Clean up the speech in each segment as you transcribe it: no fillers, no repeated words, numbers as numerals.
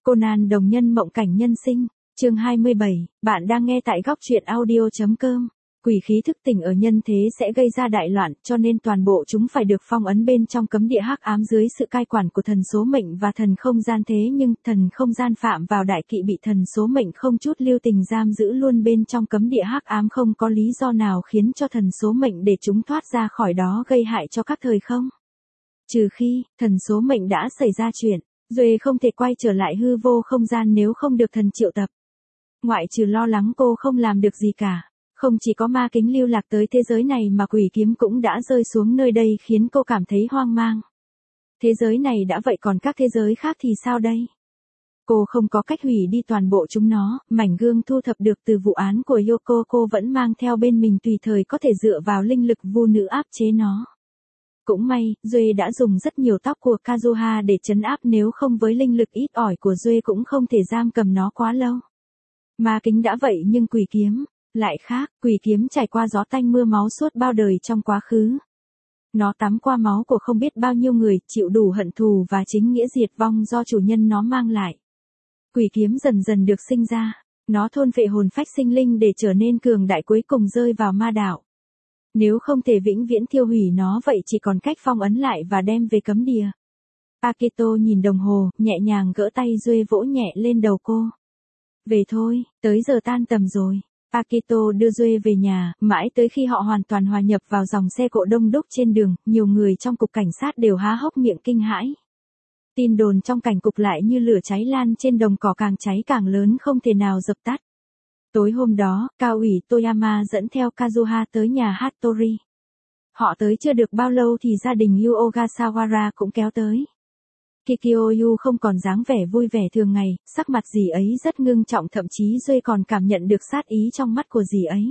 Conan đồng nhân mộng cảnh nhân sinh, chương 27, bạn đang nghe tại góc truyện audio.com. Quỷ khí thức tỉnh ở nhân thế sẽ gây ra đại loạn, cho nên toàn bộ chúng phải được phong ấn bên trong cấm địa hắc ám dưới sự cai quản của thần số mệnh và thần không gian, thế nhưng thần không gian phạm vào đại kỵ bị thần số mệnh không chút lưu tình giam giữ luôn bên trong cấm địa hắc ám, không có lý do nào khiến cho thần số mệnh để chúng thoát ra khỏi đó gây hại cho các thời không. Trừ khi, thần số mệnh đã xảy ra chuyện, Duệ không thể quay trở lại hư vô không gian nếu không được thần triệu tập. Ngoại trừ lo lắng cô không làm được gì cả. Không chỉ có ma kính lưu lạc tới thế giới này mà quỷ kiếm cũng đã rơi xuống nơi đây khiến cô cảm thấy hoang mang. Thế giới này đã vậy còn các thế giới khác thì sao đây? Cô không có cách hủy đi toàn bộ chúng nó, mảnh gương thu thập được từ vụ án của Yoko cô vẫn mang theo bên mình tùy thời có thể dựa vào linh lực vu nữ áp chế nó. Cũng may, Duệ đã dùng rất nhiều tóc của Kazuha để trấn áp, nếu không với linh lực ít ỏi của Duệ cũng không thể giam cầm nó quá lâu. Ma kính đã vậy nhưng quỷ kiếm lại khác, quỷ kiếm trải qua gió tanh mưa máu suốt bao đời trong quá khứ. Nó tắm qua máu của không biết bao nhiêu người, chịu đủ hận thù và chính nghĩa diệt vong do chủ nhân nó mang lại. Quỷ kiếm dần dần được sinh ra, nó thôn phệ hồn phách sinh linh để trở nên cường đại, cuối cùng rơi vào ma đạo. Nếu không thể vĩnh viễn tiêu hủy nó vậy chỉ còn cách phong ấn lại và đem về cấm địa. Akito nhìn đồng hồ, nhẹ nhàng gỡ tay Duệ vỗ nhẹ lên đầu cô. Về thôi, tới giờ tan tầm rồi. Akito đưa Duệ về nhà, mãi tới khi họ hoàn toàn hòa nhập vào dòng xe cộ đông đúc trên đường, nhiều người trong cục cảnh sát đều há hốc miệng kinh hãi. Tin đồn trong cảnh cục lại như lửa cháy lan trên đồng cỏ, càng cháy càng lớn không thể nào dập tắt. Tối hôm đó, cao ủy Toyama dẫn theo Kazuha tới nhà Hattori. Họ tới chưa được bao lâu thì gia đình Yu Ogasawara cũng kéo tới. Kikyo không còn dáng vẻ vui vẻ thường ngày, sắc mặt dì ấy rất ngưng trọng, thậm chí Duệ còn cảm nhận được sát ý trong mắt của dì ấy.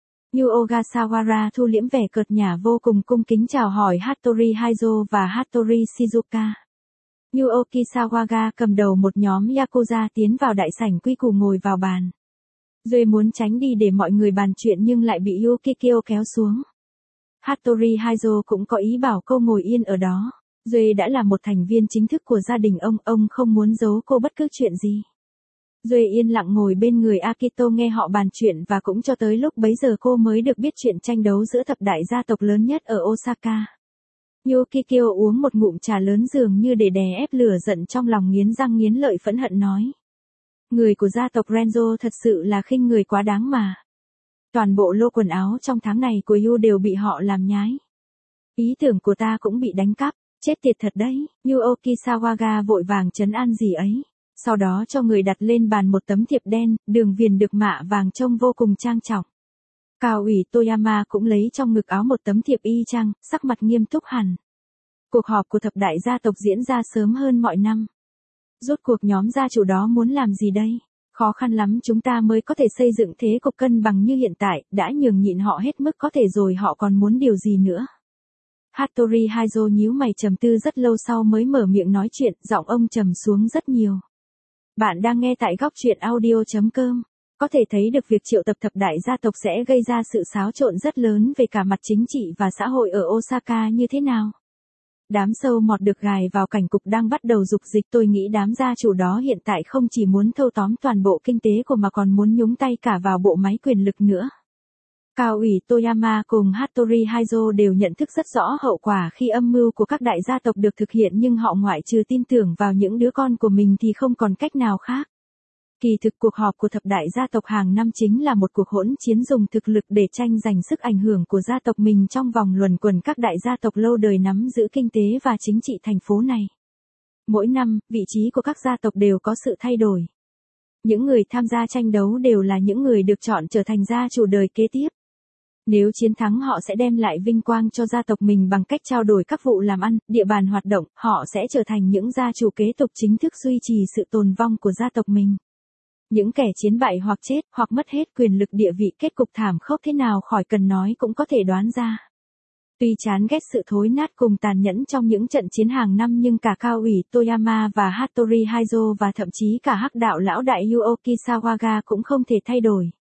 Yu Ogasawara thu liễm vẻ cợt nhả, vô cùng cung kính chào hỏi Hattori Haizo và Hattori Shizuka. Yu Okisawaga cầm đầu một nhóm Yakuza tiến vào đại sảnh quy củ ngồi vào bàn. Duệ muốn tránh đi để mọi người bàn chuyện nhưng lại bị Yu Kikyo kéo xuống. Hattori Haizo cũng có ý bảo cô ngồi yên ở đó. Duệ đã là một thành viên chính thức của gia đình ông không muốn giấu cô bất cứ chuyện gì. Duệ yên lặng ngồi bên người Akito nghe họ bàn chuyện, và cũng cho tới lúc bấy giờ cô mới được biết chuyện tranh đấu giữa thập đại gia tộc lớn nhất ở Osaka. Yukikyo uống một ngụm trà lớn dường như để đè ép lửa giận trong lòng, nghiến răng nghiến lợi phẫn hận nói. Người của gia tộc Renzo thật sự là khinh người quá đáng mà. Toàn bộ lô quần áo trong tháng này của Yu đều bị họ làm nhái. Ý tưởng của ta cũng bị đánh cắp. Chết tiệt thật đấy, Yu Okisawaga vội vàng trấn an dì ấy. Sau đó cho người đặt lên bàn một tấm thiệp đen, đường viền được mạ vàng trông vô cùng trang trọng. Cao ủy Toyama cũng lấy trong ngực áo một tấm thiệp y chang, sắc mặt nghiêm túc hẳn. Cuộc họp của thập đại gia tộc diễn ra sớm hơn mọi năm. Rốt cuộc nhóm gia chủ đó muốn làm gì đây? Khó khăn lắm chúng ta mới có thể xây dựng thế cục cân bằng như hiện tại, đã nhường nhịn họ hết mức có thể rồi, họ còn muốn điều gì nữa? Hattori Haizo nhíu mày trầm tư rất lâu sau mới mở miệng nói chuyện, giọng ông trầm xuống rất nhiều. Bạn đang nghe tại góc truyện audio.com. Có thể thấy được việc triệu tập thập đại gia tộc sẽ gây ra sự xáo trộn rất lớn về cả mặt chính trị và xã hội ở Osaka như thế nào. Đám sâu mọt được gài vào cảnh cục đang bắt đầu dục dịch, tôi nghĩ đám gia chủ đó hiện tại không chỉ muốn thâu tóm toàn bộ kinh tế của mà còn muốn nhúng tay cả vào bộ máy quyền lực nữa. Cao ủy Toyama cùng Hattori Haizo đều nhận thức rất rõ hậu quả khi âm mưu của các đại gia tộc được thực hiện, nhưng họ ngoại trừ tin tưởng vào những đứa con của mình thì không còn cách nào khác. Kỳ thực cuộc họp của thập đại gia tộc hàng năm chính là một cuộc hỗn chiến dùng thực lực để tranh giành sức ảnh hưởng của gia tộc mình trong vòng luẩn quẩn các đại gia tộc lâu đời nắm giữ kinh tế và chính trị thành phố này. Mỗi năm, vị trí của các gia tộc đều có sự thay đổi. Những người tham gia tranh đấu đều là những người được chọn trở thành gia chủ đời kế tiếp. Nếu chiến thắng họ sẽ đem lại vinh quang cho gia tộc mình bằng cách trao đổi các vụ làm ăn, địa bàn hoạt động, họ sẽ trở thành những gia chủ kế tục chính thức duy trì sự tồn vong của gia tộc mình. Những kẻ chiến bại hoặc chết, hoặc mất hết quyền lực địa vị, kết cục thảm khốc thế nào khỏi cần nói cũng có thể đoán ra. Tuy chán ghét sự thối nát cùng tàn nhẫn trong những trận chiến hàng năm nhưng cả cao ủy Toyama và Hattori Haizo và thậm chí cả hắc đạo lão đại Yu Okisawaga cũng không thể thay đổi.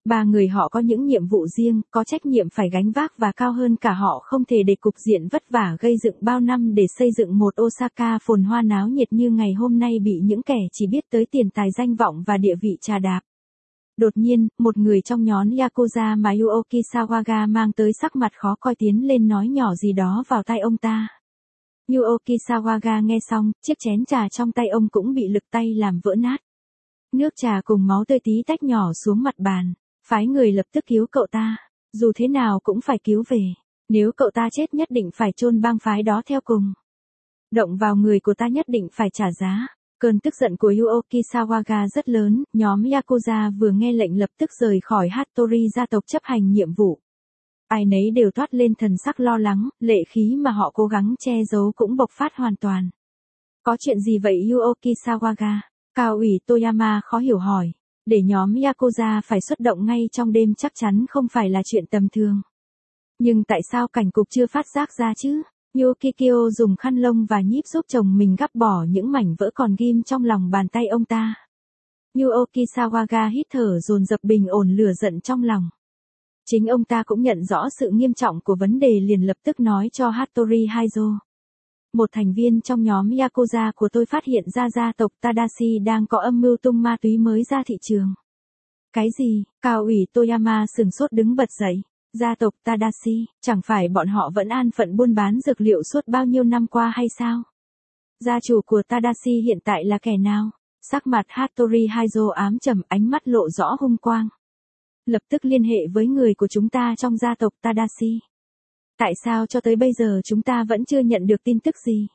Ba người họ có những nhiệm vụ riêng, có trách nhiệm phải gánh vác và cao hơn cả họ không thể để cục diện vất vả gây dựng bao năm để xây dựng một Osaka phồn hoa náo nhiệt như ngày hôm nay bị những kẻ chỉ biết tới tiền tài danh vọng và địa vị trà đạp. Đột nhiên, một người trong nhóm Yakuza mà Yuoki Sawaga mang tới sắc mặt khó coi tiến lên nói nhỏ gì đó vào tai ông ta. Yuoki Sawaga nghe xong, chiếc chén trà trong tay ông cũng bị lực tay làm vỡ nát. Nước trà cùng máu tươi tí tách nhỏ xuống mặt bàn. Phái người lập tức cứu cậu ta. Dù thế nào cũng phải cứu về. Nếu cậu ta chết nhất định phải chôn bang phái đó theo cùng. Động vào người của ta nhất định phải trả giá. Cơn tức giận của Yuoki Sawaga rất lớn, nhóm Yakuza vừa nghe lệnh lập tức rời khỏi Hattori gia tộc chấp hành nhiệm vụ. Ai nấy đều toát lên thần sắc lo lắng, lệ khí mà họ cố gắng che giấu cũng bộc phát hoàn toàn. Có chuyện gì vậy Yuoki Sawaga? Cao ủy Toyama khó hiểu hỏi. Để nhóm Yakuza phải xuất động ngay trong đêm chắc chắn không phải là chuyện tầm thường. Nhưng tại sao cảnh cục chưa phát giác ra chứ? Yukikyo dùng khăn lông và nhíp giúp chồng mình gắp bỏ những mảnh vỡ còn ghim trong lòng bàn tay ông ta. Yuoki Sawaga hít thở dồn dập bình ổn lửa giận trong lòng. Chính ông ta cũng nhận rõ sự nghiêm trọng của vấn đề liền lập tức nói cho Hattori Haizo. Một thành viên trong nhóm Yakuza của tôi phát hiện ra gia tộc Tadashi đang có âm mưu tung ma túy mới ra thị trường. Cái gì? Cao ủy Toyama sừng sốt đứng bật dậy. Gia tộc Tadashi, chẳng phải bọn họ vẫn an phận buôn bán dược liệu suốt bao nhiêu năm qua hay sao? Gia chủ của Tadashi hiện tại là kẻ nào? Sắc mặt Hattori Haizo ám trầm, ánh mắt lộ rõ hung quang. Lập tức liên hệ với người của chúng ta trong gia tộc Tadashi. Tại sao cho tới bây giờ chúng ta vẫn chưa nhận được tin tức gì?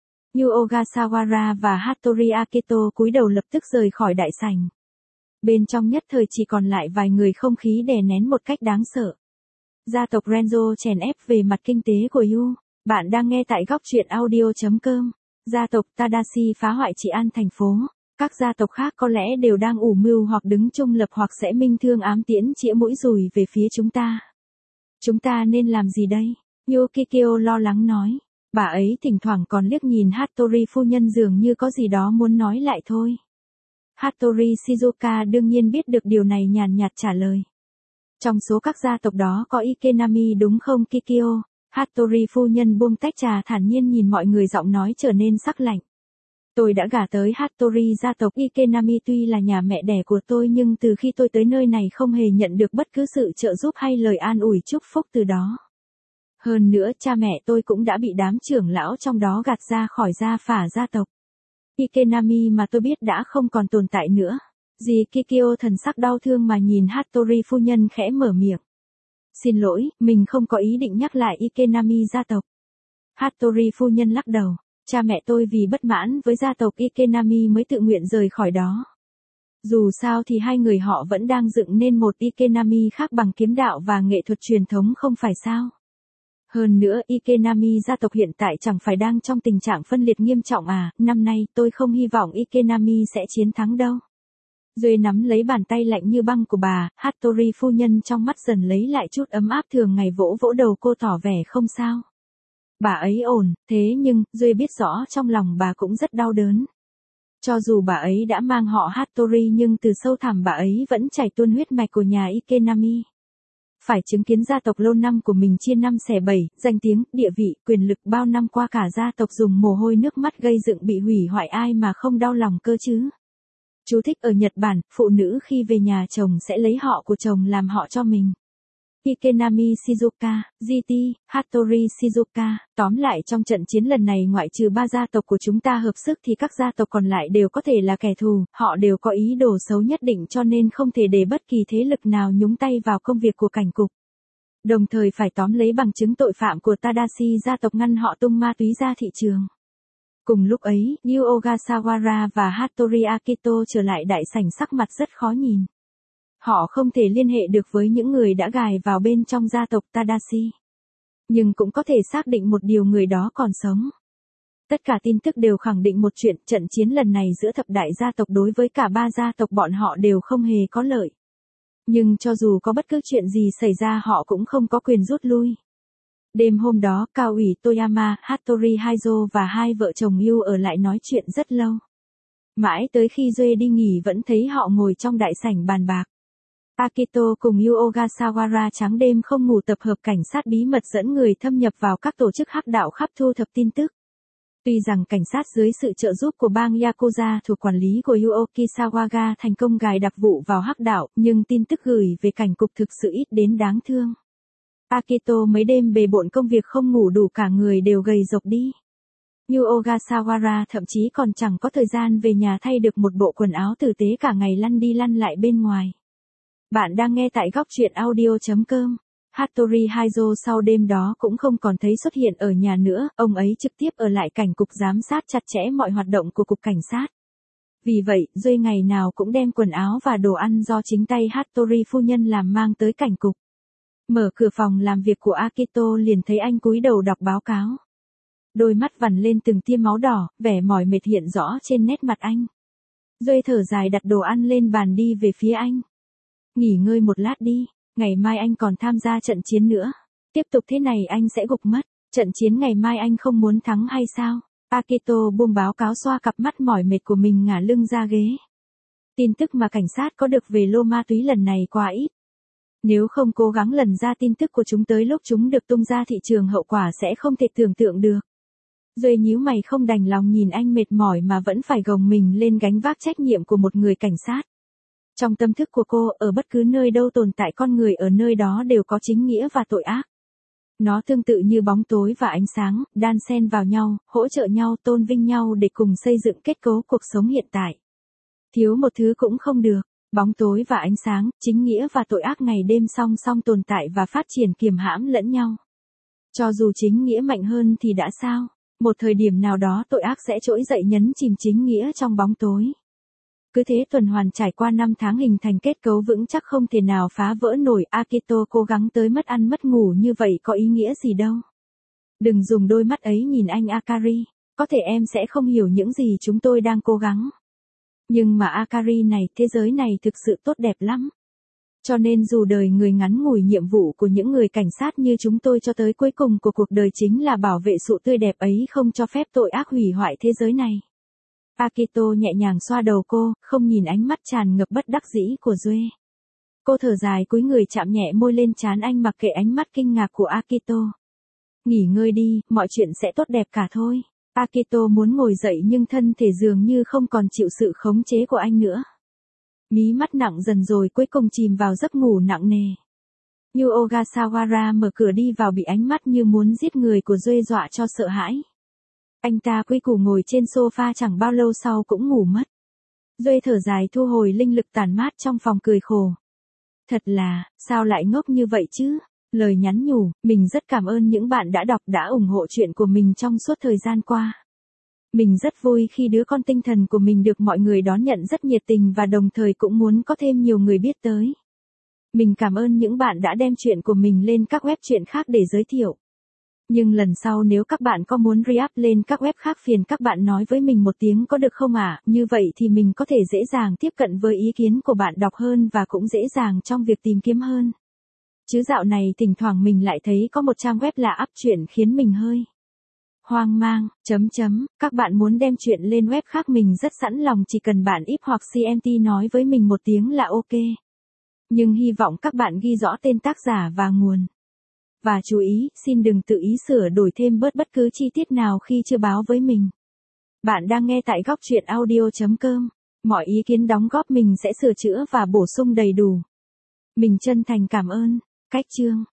Yuoga Sawara và Hattori Akito cúi đầu lập tức rời khỏi đại sảnh. Bên trong nhất thời chỉ còn lại vài người, không khí đè nén một cách đáng sợ. Gia tộc Renzo chèn ép về mặt kinh tế của Yu. Bạn đang nghe tại góc truyện audio.com. Gia tộc Tadashi phá hoại trị an thành phố. Các gia tộc khác có lẽ đều đang ủ mưu hoặc đứng trung lập hoặc sẽ minh thương ám tiễn chĩa mũi dùi về phía chúng ta. Chúng ta nên làm gì đây? Yukikyo lo lắng nói. Bà ấy thỉnh thoảng còn liếc nhìn Hattori phu nhân dường như có gì đó muốn nói lại thôi. Hattori Shizuka đương nhiên biết được điều này, nhàn nhạt trả lời. Trong số các gia tộc đó có Ikenami đúng không Kikyo? Hattori phu nhân buông tách trà thản nhiên nhìn mọi người, giọng nói trở nên sắc lạnh. Tôi đã gả tới Hattori gia tộc Ikenami, tuy là nhà mẹ đẻ của tôi nhưng từ khi tôi tới nơi này không hề nhận được bất cứ sự trợ giúp hay lời an ủi chúc phúc từ đó. Hơn nữa cha mẹ tôi cũng đã bị đám trưởng lão trong đó gạt ra khỏi gia phả gia tộc. Ikenami mà tôi biết đã không còn tồn tại nữa. Dì Kikyo thần sắc đau thương mà nhìn Hattori phu nhân khẽ mở miệng. Xin lỗi, mình không có ý định nhắc lại Ikenami gia tộc. Hattori phu nhân lắc đầu. Cha mẹ tôi vì bất mãn với gia tộc Ikenami mới tự nguyện rời khỏi đó. Dù sao thì hai người họ vẫn đang dựng nên một Ikenami khác bằng kiếm đạo và nghệ thuật truyền thống, không phải sao? Hơn nữa Ikenami gia tộc hiện tại chẳng phải đang trong tình trạng phân liệt nghiêm trọng à? Năm nay tôi không hy vọng Ikenami sẽ chiến thắng đâu. Duệ nắm lấy bàn tay lạnh như băng của bà, Hattori phu nhân trong mắt dần lấy lại chút ấm áp thường ngày, vỗ vỗ đầu cô tỏ vẻ không sao. Bà ấy ổn, thế nhưng, Duệ biết rõ trong lòng bà cũng rất đau đớn. Cho dù bà ấy đã mang họ Hattori nhưng từ sâu thẳm bà ấy vẫn chảy tuôn huyết mạch của nhà Ikenami. Phải chứng kiến gia tộc lâu năm của mình chia năm xẻ bảy, danh tiếng, địa vị, quyền lực bao năm qua cả gia tộc dùng mồ hôi nước mắt gây dựng bị hủy hoại, ai mà không đau lòng cơ chứ. Chú thích: ở Nhật Bản, phụ nữ khi về nhà chồng sẽ lấy họ của chồng làm họ cho mình. Ikenami Shizuka, GT, Hattori Shizuka. Tóm lại trong trận chiến lần này ngoại trừ ba gia tộc của chúng ta hợp sức thì các gia tộc còn lại đều có thể là kẻ thù, họ đều có ý đồ xấu nhất định, cho nên không thể để bất kỳ thế lực nào nhúng tay vào công việc của cảnh cục. Đồng thời phải tóm lấy bằng chứng tội phạm của Tadashi gia tộc, ngăn họ tung ma túy ra thị trường. Cùng lúc ấy, Yuoga Sawara và Hattori Akito trở lại đại sảnh, sắc mặt rất khó nhìn. Họ không thể liên hệ được với những người đã gài vào bên trong gia tộc Tadashi. Nhưng cũng có thể xác định một điều, người đó còn sống. Tất cả tin tức đều khẳng định một chuyện, trận chiến lần này giữa thập đại gia tộc đối với cả ba gia tộc bọn họ đều không hề có lợi. Nhưng cho dù có bất cứ chuyện gì xảy ra họ cũng không có quyền rút lui. Đêm hôm đó, Cao ủy Toyama, Hattori Haizo và hai vợ chồng Yu ở lại nói chuyện rất lâu. Mãi tới khi Duệ đi nghỉ vẫn thấy họ ngồi trong đại sảnh bàn bạc. Akito cùng Yu Ogasawara trắng đêm không ngủ tập hợp cảnh sát bí mật dẫn người thâm nhập vào các tổ chức hắc đạo khắp thu thập tin tức. Tuy rằng cảnh sát dưới sự trợ giúp của bang Yakuza thuộc quản lý của Yu Okisawaga thành công gài đặc vụ vào hắc đạo, nhưng tin tức gửi về cảnh cục thực sự ít đến đáng thương. Akito mấy đêm bề bộn công việc không ngủ đủ, cả người đều gầy rộc đi. Yu Ogasawara thậm chí còn chẳng có thời gian về nhà thay được một bộ quần áo tử tế, cả ngày lăn đi lăn lại bên ngoài. Bạn đang nghe tại góc truyện audio.com. Hattori Haizo sau đêm đó cũng không còn thấy xuất hiện ở nhà nữa, ông ấy trực tiếp ở lại cảnh cục giám sát chặt chẽ mọi hoạt động của cục cảnh sát. Vì vậy, Duy ngày nào cũng đem quần áo và đồ ăn do chính tay Hattori phu nhân làm mang tới cảnh cục. Mở cửa phòng làm việc của Akito liền thấy anh cúi đầu đọc báo cáo. Đôi mắt vằn lên từng tia máu đỏ, vẻ mỏi mệt hiện rõ trên nét mặt anh. Duy thở dài đặt đồ ăn lên bàn đi về phía anh. Nghỉ ngơi một lát đi, ngày mai anh còn tham gia trận chiến nữa. Tiếp tục thế này anh sẽ gục mất. Trận chiến ngày mai anh không muốn thắng hay sao? Akito buông báo cáo, xoa cặp mắt mỏi mệt của mình, ngả lưng ra ghế. Tin tức mà cảnh sát có được về lô ma túy lần này quá ít. Nếu không cố gắng lần ra tin tức của chúng tới lúc chúng được tung ra thị trường, hậu quả sẽ không thể tưởng tượng được. Duy nhíu mày không đành lòng nhìn anh mệt mỏi mà vẫn phải gồng mình lên gánh vác trách nhiệm của một người cảnh sát. Trong tâm thức của cô, ở bất cứ nơi đâu tồn tại con người, ở nơi đó đều có chính nghĩa và tội ác. Nó tương tự như bóng tối và ánh sáng, đan xen vào nhau, hỗ trợ nhau, tôn vinh nhau để cùng xây dựng kết cấu cuộc sống hiện tại. Thiếu một thứ cũng không được. Bóng tối và ánh sáng, chính nghĩa và tội ác ngày đêm song song tồn tại và phát triển kiềm hãm lẫn nhau. Cho dù chính nghĩa mạnh hơn thì đã sao? Một thời điểm nào đó tội ác sẽ trỗi dậy nhấn chìm chính nghĩa trong bóng tối. Cứ thế tuần hoàn trải qua 5 tháng hình thành kết cấu vững chắc không thể nào phá vỡ nổi. Akito cố gắng tới mất ăn mất ngủ như vậy có ý nghĩa gì đâu. Đừng dùng đôi mắt ấy nhìn anh Akari, có thể em sẽ không hiểu những gì chúng tôi đang cố gắng. Nhưng mà Akari này, thế giới này thực sự tốt đẹp lắm. Cho nên dù đời người ngắn ngủi, nhiệm vụ của những người cảnh sát như chúng tôi cho tới cuối cùng của cuộc đời chính là bảo vệ sự tươi đẹp ấy, không cho phép tội ác hủy hoại thế giới này. Akito nhẹ nhàng xoa đầu cô, không nhìn ánh mắt tràn ngập bất đắc dĩ của Duy. Cô thở dài cúi người chạm nhẹ môi lên trán anh, mặc kệ ánh mắt kinh ngạc của Akito. Nghỉ ngơi đi, mọi chuyện sẽ tốt đẹp cả thôi. Akito muốn ngồi dậy nhưng thân thể dường như không còn chịu sự khống chế của anh nữa. Mí mắt nặng dần rồi cuối cùng chìm vào giấc ngủ nặng nề. Yu Ogasawara mở cửa đi vào, bị ánh mắt như muốn giết người của Duy dọa cho sợ hãi. Anh ta quy củ ngồi trên sofa, chẳng bao lâu sau cũng ngủ mất. Duy thở dài thu hồi linh lực tản mát trong phòng, cười khổ. Thật là, sao lại ngốc như vậy chứ? Lời nhắn nhủ, mình rất cảm ơn những bạn đã đọc, đã ủng hộ chuyện của mình trong suốt thời gian qua. Mình rất vui khi đứa con tinh thần của mình được mọi người đón nhận rất nhiệt tình và đồng thời cũng muốn có thêm nhiều người biết tới. Mình cảm ơn những bạn đã đem chuyện của mình lên các web truyện khác để giới thiệu. Nhưng lần sau nếu các bạn có muốn re-up lên các web khác, phiền các bạn nói với mình một tiếng có được không ạ? Như vậy thì mình có thể dễ dàng tiếp cận với ý kiến của bạn đọc hơn và cũng dễ dàng trong việc tìm kiếm hơn. Chứ dạo này thỉnh thoảng mình lại thấy có một trang web là up truyện khiến mình hơi hoang mang. Các bạn muốn đem chuyện lên web khác mình rất sẵn lòng, chỉ cần bạn IP hoặc CMT nói với mình một tiếng là ok. Nhưng hy vọng các bạn ghi rõ tên tác giả và nguồn. Và chú ý, xin đừng tự ý sửa đổi thêm bớt bất cứ chi tiết nào khi chưa báo với mình. Bạn đang nghe tại góc truyện audio.com. Mọi ý kiến đóng góp mình sẽ sửa chữa và bổ sung đầy đủ. Mình chân thành cảm ơn. Cách chương